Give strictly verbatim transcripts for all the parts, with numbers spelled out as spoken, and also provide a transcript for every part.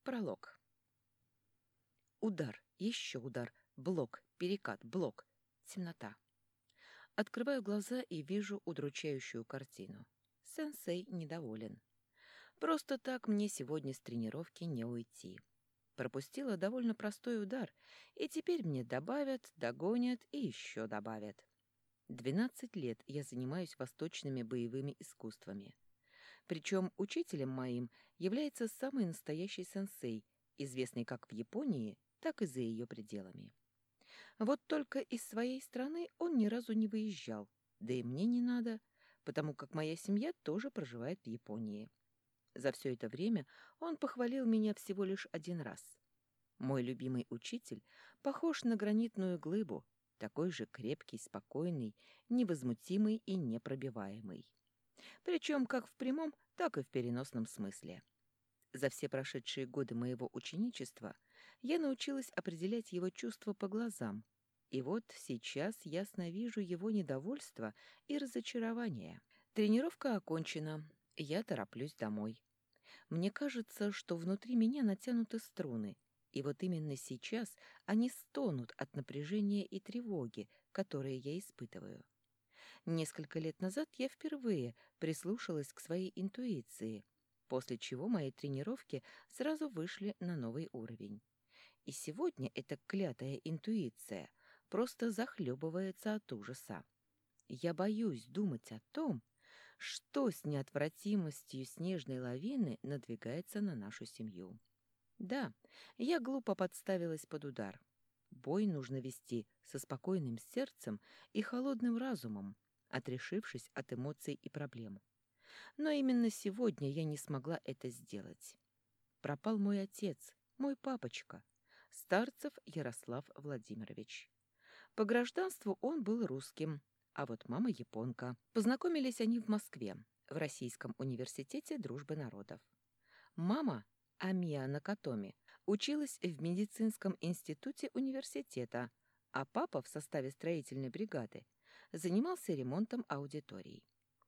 Пролог. Удар, еще удар, блок, перекат, блок, темнота. Открываю глаза и вижу удручающую картину. Сенсей недоволен. Просто так мне сегодня с тренировки не уйти. Пропустила довольно простой удар, и теперь мне добавят, догонят и еще добавят. Двенадцать лет я занимаюсь восточными боевыми искусствами. Причем учителем моим является самый настоящий сенсей, известный как в Японии, так и за ее пределами. Вот только из своей страны он ни разу не выезжал, да и мне не надо, потому как моя семья тоже проживает в Японии. За все это время он похвалил меня всего лишь один раз. Мой любимый учитель похож на гранитную глыбу, такой же крепкий, спокойный, невозмутимый и непробиваемый. Причем как в прямом, так и в переносном смысле. За все прошедшие годы моего ученичества я научилась определять его чувства по глазам, и вот сейчас ясно вижу его недовольство и разочарование. Тренировка окончена, я тороплюсь домой. Мне кажется, что внутри меня натянуты струны, и вот именно сейчас они стонут от напряжения и тревоги, которые я испытываю. Несколько лет назад я впервые прислушалась к своей интуиции, после чего мои тренировки сразу вышли на новый уровень. И сегодня эта клятая интуиция просто захлебывается от ужаса. Я боюсь думать о том, что с неотвратимостью снежной лавины надвигается на нашу семью. Да, я глупо подставилась под удар. Бой нужно вести со спокойным сердцем и холодным разумом, отрешившись от эмоций и проблем. Но именно сегодня я не смогла это сделать. Пропал мой отец, мой папочка, Старцев Ярослав Владимирович. По гражданству он был русским, а вот мама японка. Познакомились они в Москве, в Российском университете дружбы народов. Мама, Амия Накатоми, училась в медицинском институте университета, а папа в составе строительной бригады занимался ремонтом аудиторий.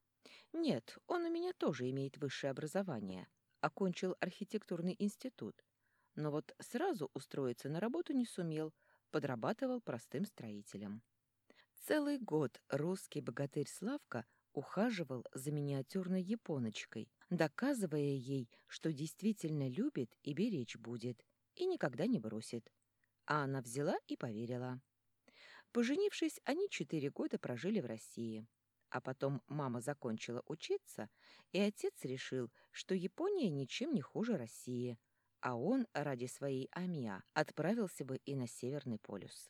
Нет, он у меня тоже имеет высшее образование, окончил архитектурный институт, но вот сразу устроиться на работу не сумел, подрабатывал простым строителем. Целый год русский богатырь Славка ухаживал за миниатюрной японочкой, доказывая ей, что действительно любит и беречь будет, и никогда не бросит. А она взяла и поверила. Поженившись, они четыре года прожили в России. А потом мама закончила учиться, и отец решил, что Япония ничем не хуже России, а он ради своей Амиа отправился бы и на Северный полюс.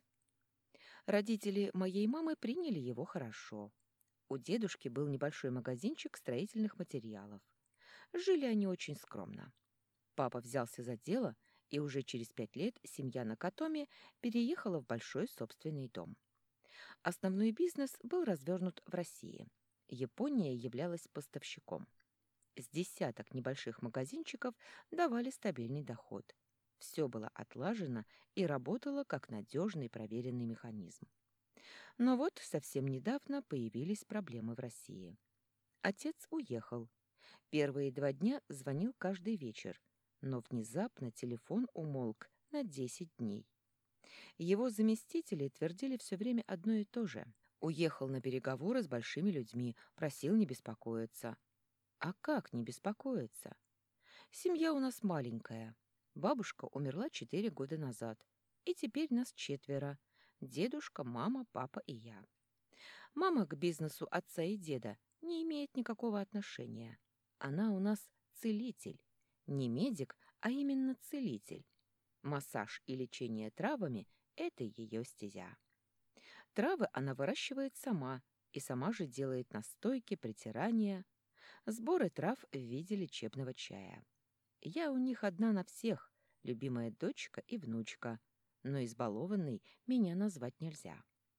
Родители моей мамы приняли его хорошо. У дедушки был небольшой магазинчик строительных материалов. Жили они очень скромно. Папа взялся за дело, и уже через пять лет семья Накатоми переехала в большой собственный дом. Основной бизнес был развернут в России. Япония являлась поставщиком. С десяток небольших магазинчиков давали стабильный доход. Все было отлажено и работало как надежный проверенный механизм. Но вот совсем недавно появились проблемы в России. Отец уехал. Первые два дня звонил каждый вечер, но внезапно телефон умолк на десять дней. Его заместители твердили все время одно и то же. Уехал на переговоры с большими людьми, просил не беспокоиться. А как не беспокоиться? Семья у нас маленькая. Бабушка умерла четыре года назад, и теперь нас четверо. Дедушка, мама, папа и я. Мама к бизнесу отца и деда не имеет никакого отношения. Она у нас целитель. Не медик, а именно целитель. Массаж и лечение травами – это ее стезя. Травы она выращивает сама и сама же делает настойки, притирания, сборы трав в виде лечебного чая. Я у них одна на всех, любимая дочка и внучка, но избалованной меня назвать нельзя.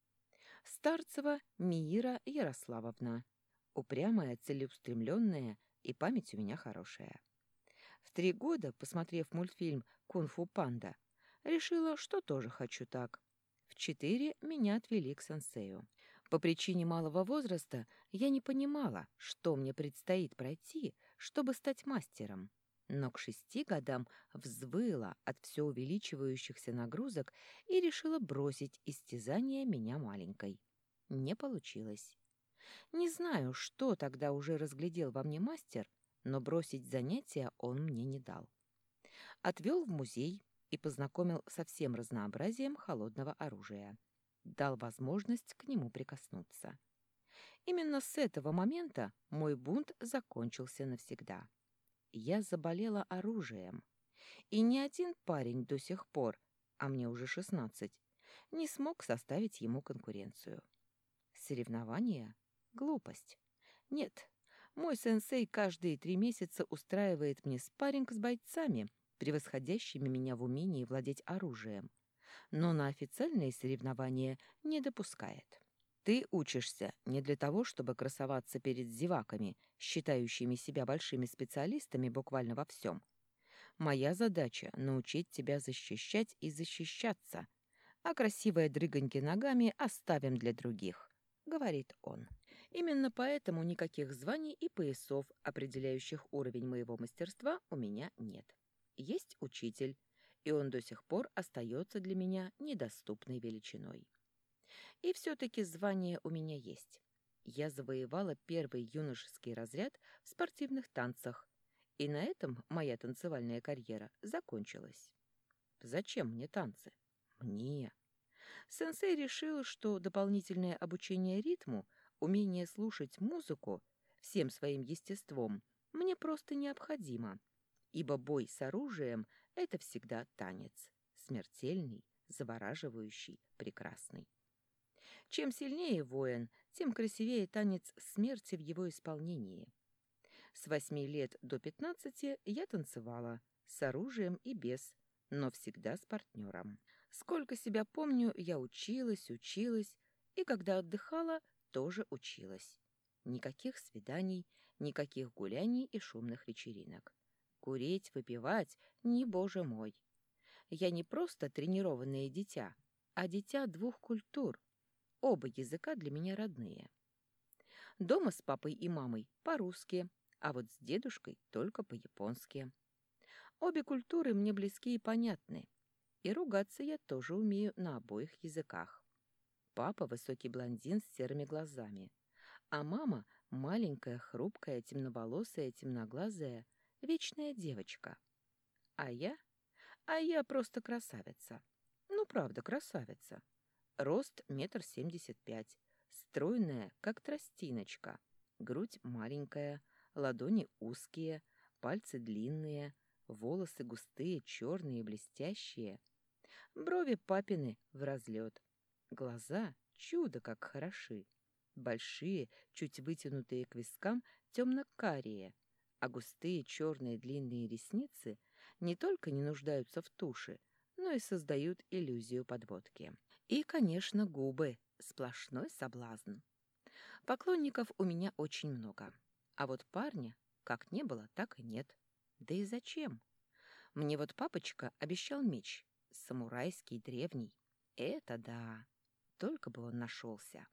Старцева Миира Ярославовна. Упрямая, целеустремленная, и память у меня хорошая. В три года, посмотрев мультфильм «Кунг-фу панда», решила, что тоже хочу так. В четыре меня отвели к сенсею. По причине малого возраста я не понимала, что мне предстоит пройти, чтобы стать мастером. Но к шести годам взвыла от все увеличивающихся нагрузок и решила бросить истязание меня маленькой. Не получилось. Не знаю, что тогда уже разглядел во мне мастер, но бросить занятия он мне не дал. Отвел в музей и познакомил со всем разнообразием холодного оружия. Дал возможность к нему прикоснуться. Именно с этого момента мой бунт закончился навсегда. Я заболела оружием, и ни один парень до сих пор, а мне уже шестнадцать, не смог составить ему конкуренцию. Соревнования? Глупость. Нет, мой сенсей каждые три месяца устраивает мне спарринг с бойцами, превосходящими меня в умении владеть оружием, но на официальные соревнования не допускает. Ты учишься не для того, чтобы красоваться перед зеваками, считающими себя большими специалистами буквально во всем. Моя задача — научить тебя защищать и защищаться, а красивое дрыганье ногами оставим для других», — говорит он. Именно поэтому никаких званий и поясов, определяющих уровень моего мастерства, у меня нет. Есть учитель, и он до сих пор остается для меня недоступной величиной. И все-таки звание у меня есть. Я завоевала первый юношеский разряд в спортивных танцах, и на этом моя танцевальная карьера закончилась. Зачем мне танцы? Мне. Сенсей решил, что дополнительное обучение ритму, умение слушать музыку всем своим естеством мне просто необходимо, ибо бой с оружием — это всегда танец, смертельный, завораживающий, прекрасный. Чем сильнее воин, тем красивее танец смерти в его исполнении. С восьми лет до пятнадцати я танцевала, с оружием и без, но всегда с партнером. Сколько себя помню, я училась, училась, и когда отдыхала, тоже училась. Никаких свиданий, никаких гуляний и шумных вечеринок. Курить, выпивать — не боже мой. Я не просто тренированное дитя, а дитя двух культур. Оба языка для меня родные. Дома с папой и мамой по-русски, а вот с дедушкой только по-японски. Обе культуры мне близки и понятны. И ругаться я тоже умею на обоих языках. Папа — высокий блондин с серыми глазами, а мама — маленькая, хрупкая, темноволосая, темноглазая, вечная девочка. А я? А я просто красавица. Ну, правда, красавица. Рост метр семьдесят пять, стройная, как тростиночка, грудь маленькая, ладони узкие, пальцы длинные, волосы густые, черные, блестящие, брови папины в разлет, глаза чудо как хороши, большие, чуть вытянутые к вискам, темно-карие, а густые черные длинные ресницы не только не нуждаются в туши, но и создают иллюзию подводки. И, конечно, губы. Сплошной соблазн. Поклонников у меня очень много. А вот парня как не было, так и нет. Да и зачем? Мне вот папочка обещал меч. Самурайский, древний. Это да. Только бы он нашелся.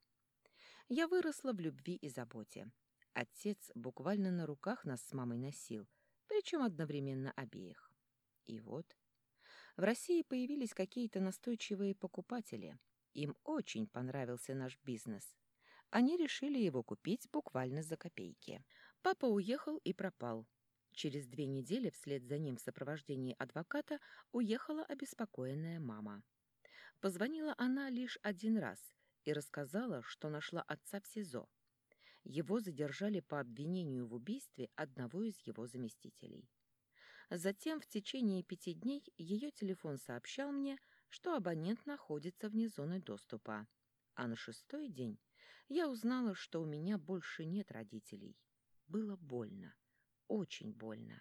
Я выросла в любви и заботе. Отец буквально на руках нас с мамой носил, причем одновременно обеих. И вот... В России появились какие-то настойчивые покупатели. Им очень понравился наш бизнес. Они решили его купить буквально за копейки. Папа уехал и пропал. Через две недели вслед за ним в сопровождении адвоката уехала обеспокоенная мама. Позвонила она лишь один раз и рассказала, что нашла отца в СИЗО. Его задержали по обвинению в убийстве одного из его заместителей. Затем в течение пяти дней ее телефон сообщал мне, что абонент находится вне зоны доступа. А на шестой день я узнала, что у меня больше нет родителей. Было больно, очень больно.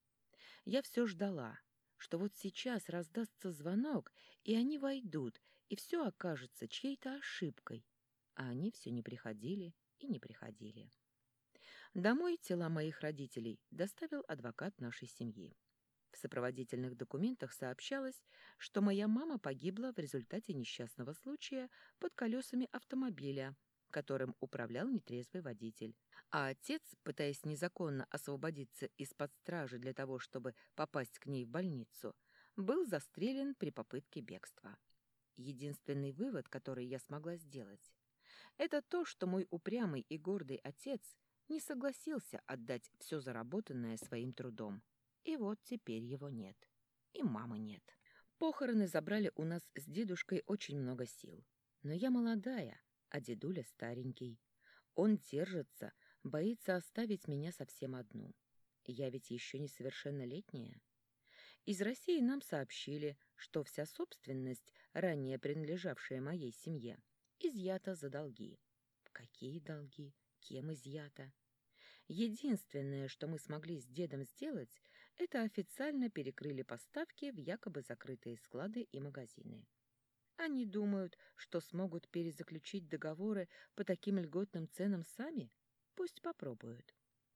Я все ждала, что вот сейчас раздастся звонок, и они войдут, и все окажется чьей-то ошибкой. А они все не приходили и не приходили. Домой тела моих родителей доставил адвокат нашей семьи. В сопроводительных документах сообщалось, что моя мама погибла в результате несчастного случая под колесами автомобиля, которым управлял нетрезвый водитель. А отец, пытаясь незаконно освободиться из-под стражи для того, чтобы попасть к ней в больницу, был застрелен при попытке бегства. Единственный вывод, который я смогла сделать, это то, что мой упрямый и гордый отец не согласился отдать все заработанное своим трудом. И вот теперь его нет. И мамы нет. Похороны забрали у нас с дедушкой очень много сил. Но я молодая, а дедуля старенький. Он держится, боится оставить меня совсем одну. Я ведь еще несовершеннолетняя. Из России нам сообщили, что вся собственность, ранее принадлежавшая моей семье, изъята за долги. Какие долги? Кем изъята? Единственное, что мы смогли с дедом сделать, это официально перекрыли поставки в якобы закрытые склады и магазины. Они думают, что смогут перезаключить договоры по таким льготным ценам сами? Пусть попробуют.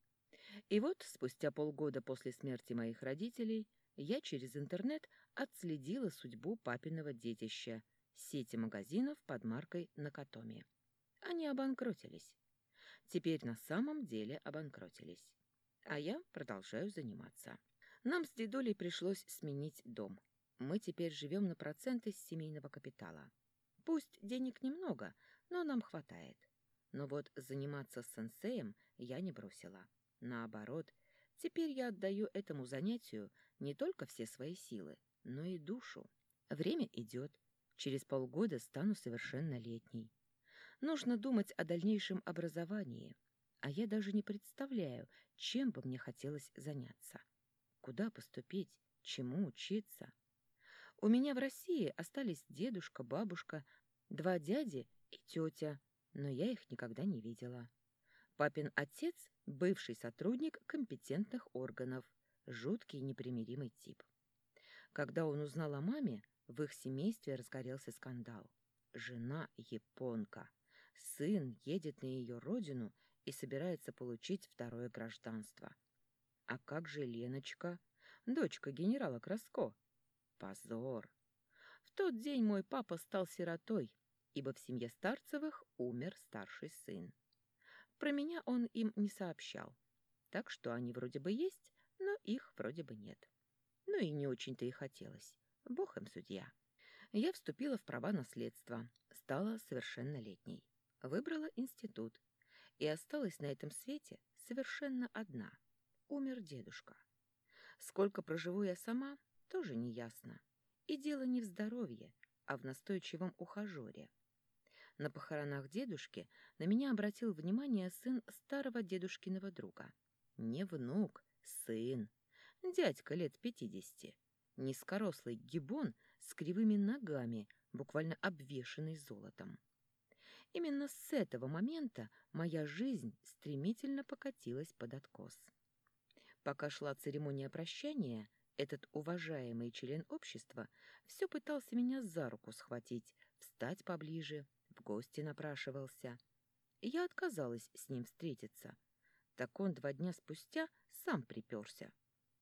И вот, спустя полгода после смерти моих родителей, я через интернет отследила судьбу папиного детища, сети магазинов под маркой «Накатоми». Они обанкротились. Теперь на самом деле обанкротились. А я продолжаю заниматься. Нам с дедулей пришлось сменить дом. Мы теперь живем на проценты с семейного капитала. Пусть денег немного, но нам хватает. Но вот заниматься сенсеем я не бросила. Наоборот, теперь я отдаю этому занятию не только все свои силы, но и душу. Время идет. Через полгода стану совершеннолетней. Нужно думать о дальнейшем образовании, а я даже не представляю, чем бы мне хотелось заняться. Куда поступить, чему учиться? У меня в России остались дедушка, бабушка, два дяди и тетя, но я их никогда не видела. Папин отец – бывший сотрудник компетентных органов, жуткий непримиримый тип. Когда он узнал о маме, в их семействе разгорелся скандал. Жена японка. Сын едет на ее родину и собирается получить второе гражданство. А как же Леночка, дочка генерала Краско? Позор! В тот день мой папа стал сиротой, ибо в семье Старцевых умер старший сын. Про меня он им не сообщал, так что они вроде бы есть, но их вроде бы нет. Ну и не очень-то и хотелось. Бог им судья. Я вступила в права наследства, стала совершеннолетней. Выбрала институт и осталась на этом свете совершенно одна. Умер дедушка. Сколько проживу я сама, тоже не ясно. И дело не в здоровье, а в настойчивом ухажере. На похоронах дедушки на меня обратил внимание сын старого дедушкиного друга. Не внук, сын. Дядька лет пятидесяти. Низкорослый гибон с кривыми ногами, буквально обвешанный золотом. Именно с этого момента моя жизнь стремительно покатилась под откос. Пока шла церемония прощания, этот уважаемый член общества все пытался меня за руку схватить, встать поближе, в гости напрашивался. Я отказалась с ним встретиться. Так он два дня спустя сам приперся.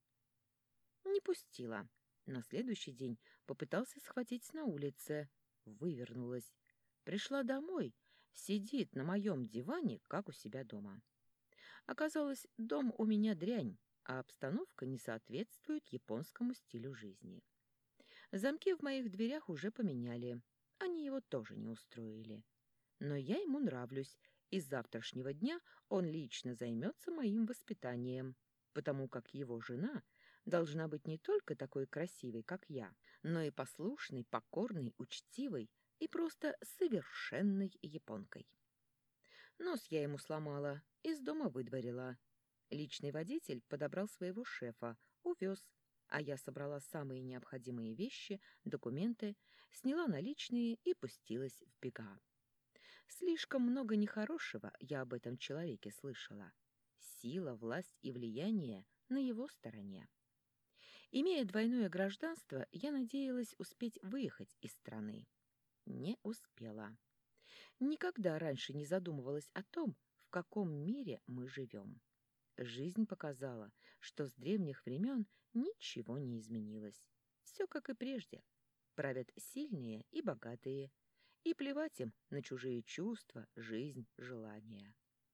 Не пустила. На следующий день попытался схватить на улице. Вывернулась. Пришла домой, сидит на моем диване, как у себя дома. Оказалось, дом у меня дрянь, а обстановка не соответствует японскому стилю жизни. Замки в моих дверях уже поменяли, они его тоже не устроили. Но я ему нравлюсь, и с завтрашнего дня он лично займется моим воспитанием, потому как его жена должна быть не только такой красивой, как я, но и послушной, покорной, учтивой и просто совершенной японкой. Нос я ему сломала, из дома выдворила. Личный водитель подобрал своего шефа, увез, а я собрала самые необходимые вещи, документы, сняла наличные и пустилась в бега. Слишком много нехорошего я об этом человеке слышала. Сила, власть и влияние на его стороне. Имея двойное гражданство, я надеялась успеть выехать из страны. Не успела. Никогда раньше не задумывалась о том, в каком мире мы живем. Жизнь показала, что с древних времен ничего не изменилось. Все как и прежде. Правят сильные и богатые. И плевать им на чужие чувства, жизнь, желания.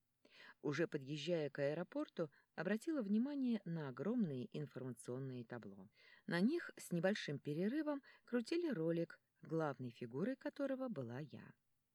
Уже подъезжая к аэропорту, обратила внимание на огромные информационные табло. На них с небольшим перерывом крутили ролик, главной фигурой которого была я.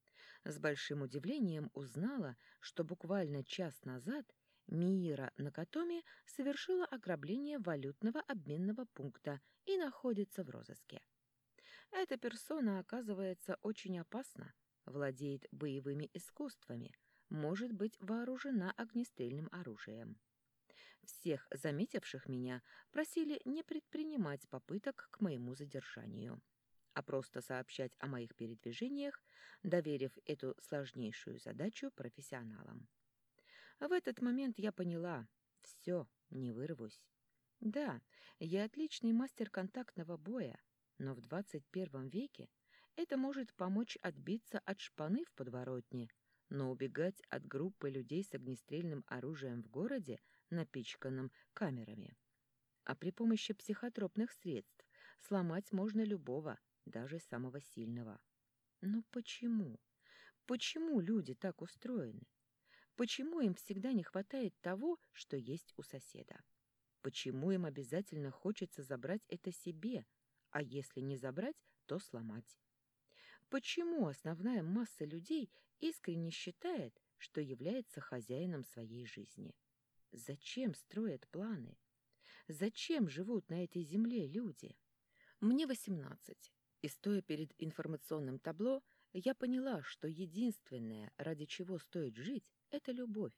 С большим удивлением узнала, что буквально час назад Миира Накатоми совершила ограбление валютного обменного пункта и находится в розыске. Эта персона, оказывается, очень опасна, владеет боевыми искусствами, может быть вооружена огнестрельным оружием. Всех заметивших меня просили не предпринимать попыток к моему задержанию, а просто сообщать о моих передвижениях, доверив эту сложнейшую задачу профессионалам. В этот момент я поняла — все, не вырвусь. Да, я отличный мастер контактного боя, но в двадцать первом веке это может помочь отбиться от шпаны в подворотне, но убегать от группы людей с огнестрельным оружием в городе, напичканном камерами. А при помощи психотропных средств сломать можно любого, даже самого сильного. Но почему? Почему люди так устроены? Почему им всегда не хватает того, что есть у соседа? Почему им обязательно хочется забрать это себе, а если не забрать, то сломать? Почему основная масса людей искренне считает, что является хозяином своей жизни? Зачем строят планы? Зачем живут на этой земле люди? Мне восемнадцать, и, стоя перед информационным табло, я поняла, что единственное, ради чего стоит жить, — это любовь.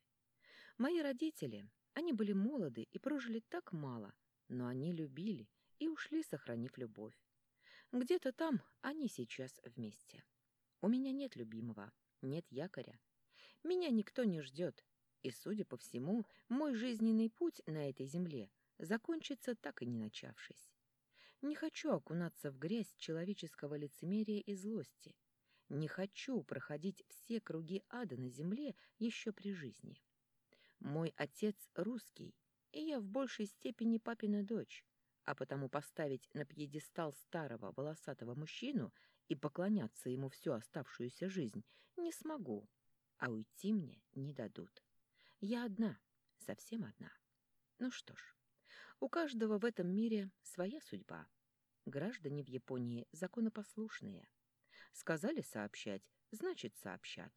Мои родители, они были молоды и прожили так мало, но они любили и ушли, сохранив любовь. Где-то там они сейчас вместе. У меня нет любимого, нет якоря. Меня никто не ждет, и, судя по всему, мой жизненный путь на этой земле закончится, так и не начавшись. Не хочу окунаться в грязь человеческого лицемерия и злости. Не хочу проходить все круги ада на земле еще при жизни. Мой отец русский, и я в большей степени папина дочь, а потому поставить на пьедестал старого волосатого мужчину и поклоняться ему всю оставшуюся жизнь не смогу, а уйти мне не дадут. Я одна, совсем одна. Ну что ж, у каждого в этом мире своя судьба. Граждане в Японии законопослушные. Сказали сообщать, значит сообщат.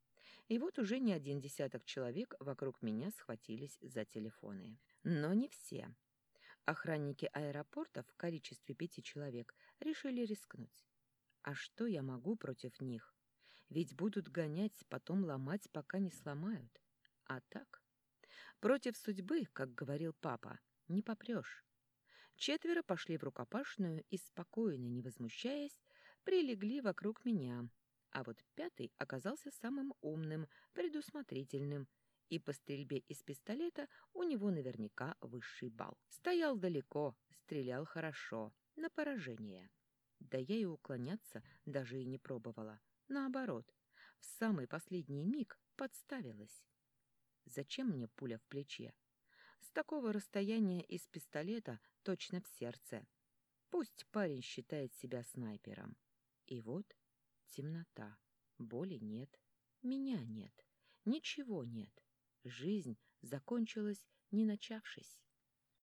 И вот уже не один десяток человек вокруг меня схватились за телефоны. Но не все. Охранники аэропорта в количестве пяти человек решили рискнуть. А что я могу против них? Ведь будут гонять, потом ломать, пока не сломают. А так? Против судьбы, как говорил папа, не попрешь. Четверо пошли в рукопашную и, спокойно, не возмущаясь, прилегли вокруг меня, а вот пятый оказался самым умным, предусмотрительным, и по стрельбе из пистолета у него наверняка высший балл. Стоял далеко, стрелял хорошо, на поражение. Да я и уклоняться даже и не пробовала. Наоборот, в самый последний миг подставилась. Зачем мне пуля в плече? С такого расстояния из пистолета точно в сердце. Пусть парень считает себя снайпером. И вот темнота, боли нет, меня нет, ничего нет. Жизнь закончилась, не начавшись.